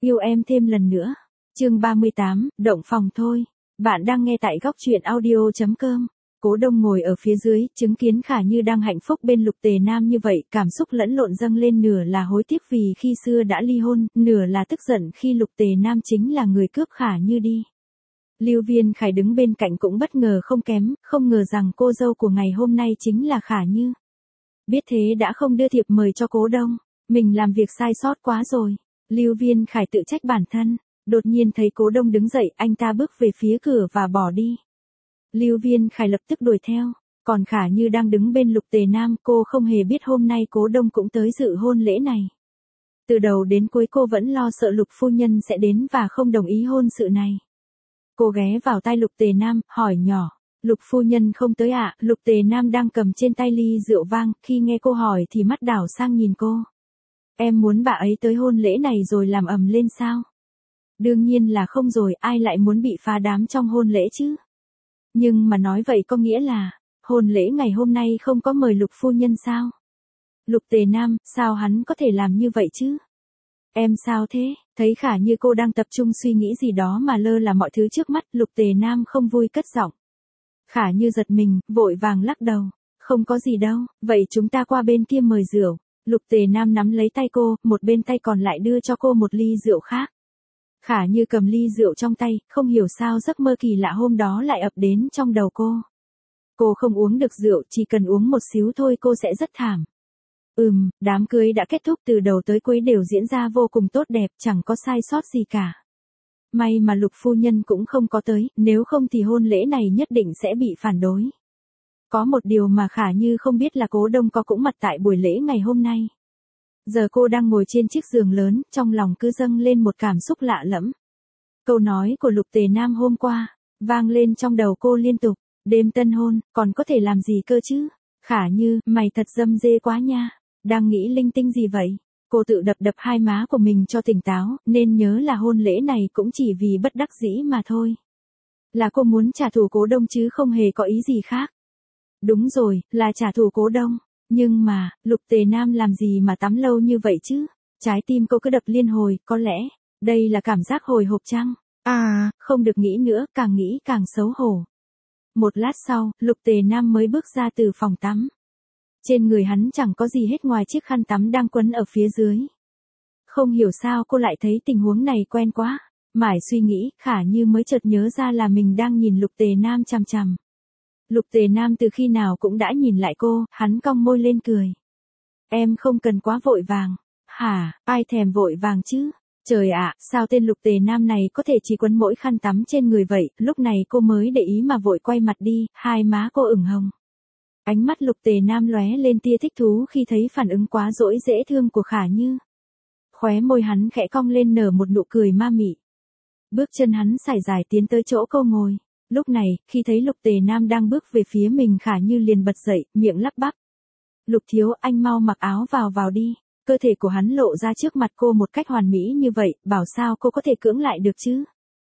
Yêu em thêm lần nữa. Chương 38, động phòng thôi. Bạn đang nghe tại góc truyện audio.com. Cố Đông ngồi ở phía dưới, chứng kiến Khả Như đang hạnh phúc bên Lục Tề Nam như vậy, cảm xúc lẫn lộn dâng lên, nửa là hối tiếc vì khi xưa đã ly hôn, nửa là tức giận khi Lục Tề Nam chính là người cướp Khả Như đi. Lưu Viên Khải đứng bên cạnh cũng bất ngờ không kém, không ngờ rằng cô dâu của ngày hôm nay chính là Khả Như. Biết thế đã không đưa thiệp mời cho Cố Đông, mình làm việc sai sót quá rồi. Lưu Viên Khải tự trách bản thân, đột nhiên thấy Cố Đông đứng dậy, anh ta bước về phía cửa và bỏ đi. Lưu Viên Khải lập tức đuổi theo, còn Khả Như đang đứng bên Lục Tề Nam, cô không hề biết hôm nay Cố Đông cũng tới dự hôn lễ này. Từ đầu đến cuối cô vẫn lo sợ Lục phu nhân sẽ đến và không đồng ý hôn sự này. Cô ghé vào tai Lục Tề Nam, hỏi nhỏ, Lục phu nhân không tới ạ? Lục Tề Nam đang cầm trên tay ly rượu vang, khi nghe cô hỏi thì mắt đảo sang nhìn cô. Em muốn bà ấy tới hôn lễ này rồi làm ầm lên sao? Đương nhiên là không rồi, ai lại muốn bị phá đám trong hôn lễ chứ? Nhưng mà nói vậy có nghĩa là, hôn lễ ngày hôm nay không có mời Lục phu nhân sao? Lục Tề Nam, sao hắn có thể làm như vậy chứ? Em sao thế? Thấy Khả Như cô đang tập trung suy nghĩ gì đó mà lơ là mọi thứ trước mắt, Lục Tề Nam không vui cất giọng. Khả Như giật mình, vội vàng lắc đầu. Không có gì đâu, vậy chúng ta qua bên kia mời rượu. Lục Tề Nam nắm lấy tay cô, một bên tay còn lại đưa cho cô một ly rượu khác. Khả Như cầm ly rượu trong tay, không hiểu sao giấc mơ kỳ lạ hôm đó lại ập đến trong đầu cô. Cô không uống được rượu, chỉ cần uống một xíu thôi cô sẽ rất thảm. Đám cưới đã kết thúc, từ đầu tới cuối đều diễn ra vô cùng tốt đẹp, chẳng có sai sót gì cả. May mà Lục phu nhân cũng không có tới, nếu không thì hôn lễ này nhất định sẽ bị phản đối. Có một điều mà Khả Như không biết là Cố Đông có cũng mặt tại buổi lễ ngày hôm nay. Giờ cô đang ngồi trên chiếc giường lớn, trong lòng cứ dâng lên một cảm xúc lạ lẫm. Câu nói của Lục Tề Nam hôm qua, vang lên trong đầu cô liên tục, đêm tân hôn, còn có thể làm gì cơ chứ? Khả Như, mày thật dâm dê quá nha, đang nghĩ linh tinh gì vậy? Cô tự đập đập hai má của mình cho tỉnh táo, nên nhớ là hôn lễ này cũng chỉ vì bất đắc dĩ mà thôi. Là cô muốn trả thù Cố Đông chứ không hề có ý gì khác. Đúng rồi, là trả thù Cố Đông. Nhưng mà, Lục Tề Nam làm gì mà tắm lâu như vậy chứ? Trái tim cô cứ đập liên hồi, có lẽ, đây là cảm giác hồi hộp chăng? Không được nghĩ nữa, càng nghĩ càng xấu hổ. Một lát sau, Lục Tề Nam mới bước ra từ phòng tắm. Trên người hắn chẳng có gì hết ngoài chiếc khăn tắm đang quấn ở phía dưới. Không hiểu sao cô lại thấy tình huống này quen quá. Mãi suy nghĩ, Khả Như mới chợt nhớ ra là mình đang nhìn Lục Tề Nam chằm chằm. Lục Tề Nam từ khi nào cũng đã nhìn lại cô, hắn cong môi lên cười. Em không cần quá vội vàng. Hả, ai thèm vội vàng chứ? Trời ạ, sao tên Lục Tề Nam này có thể chỉ quấn mỗi khăn tắm trên người vậy? Lúc này cô mới để ý mà vội quay mặt đi, hai má cô ửng hồng. Ánh mắt Lục Tề Nam lóe lên tia thích thú khi thấy phản ứng quá dỗi dễ thương của Khả Như. Khóe môi hắn khẽ cong lên nở một nụ cười ma mị. Bước chân hắn sải dài tiến tới chỗ cô ngồi. Lúc này, khi thấy Lục Tề Nam đang bước về phía mình, Khả Như liền bật dậy, miệng lắp bắp. Lục thiếu, anh mau mặc áo vào đi. Cơ thể của hắn lộ ra trước mặt cô một cách hoàn mỹ như vậy, bảo sao cô có thể cưỡng lại được chứ?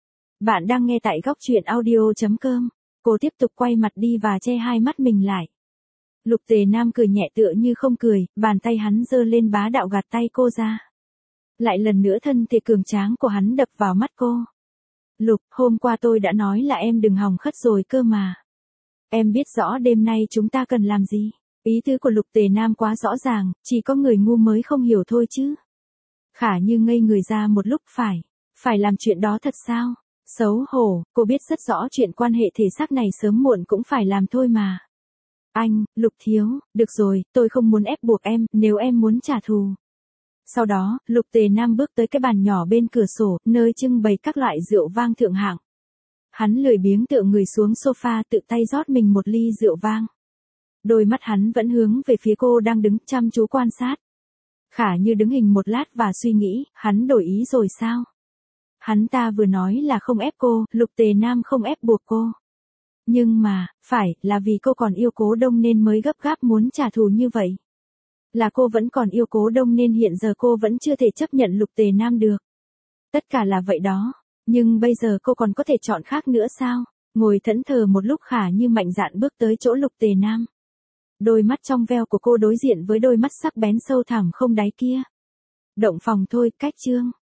Bạn đang nghe tại góc truyện audio.com. Cô tiếp tục quay mặt đi và che hai mắt mình lại. Lục Tề Nam cười nhẹ tựa như không cười, bàn tay hắn giơ lên bá đạo gạt tay cô ra. Lại lần nữa thân thể cường tráng của hắn đập vào mắt cô. Lục, hôm qua tôi đã nói là em đừng hòng khất rồi cơ mà. Em biết rõ đêm nay chúng ta cần làm gì. Ý tứ của Lục Tề Nam quá rõ ràng, chỉ có người ngu mới không hiểu thôi chứ. Khả Như ngây người ra một lúc, phải làm chuyện đó thật sao? Xấu hổ, cô biết rất rõ chuyện quan hệ thể xác này sớm muộn cũng phải làm thôi mà. Anh, Lục thiếu, được rồi, tôi không muốn ép buộc em, nếu em muốn trả thù. Sau đó, Lục Tề Nam bước tới cái bàn nhỏ bên cửa sổ, nơi trưng bày các loại rượu vang thượng hạng. Hắn lười biếng tựa người xuống sofa, tự tay rót mình một ly rượu vang. Đôi mắt hắn vẫn hướng về phía cô đang đứng chăm chú quan sát. Khả Như đứng hình một lát và suy nghĩ, hắn đổi ý rồi sao? Hắn ta vừa nói là không ép cô, Lục Tề Nam không ép buộc cô. Nhưng mà, phải là vì cô còn yêu Cố Đông nên mới gấp gáp muốn trả thù như vậy. Là cô vẫn còn yêu Cố Đông nên hiện giờ cô vẫn chưa thể chấp nhận Lục Tề Nam được. Tất cả là vậy đó, nhưng bây giờ cô còn có thể chọn khác nữa sao? Ngồi thẫn thờ một lúc, Khả Như mạnh dạn bước tới chỗ Lục Tề Nam. Đôi mắt trong veo của cô đối diện với đôi mắt sắc bén sâu thẳm không đáy kia. Động phòng thôi, cách chương.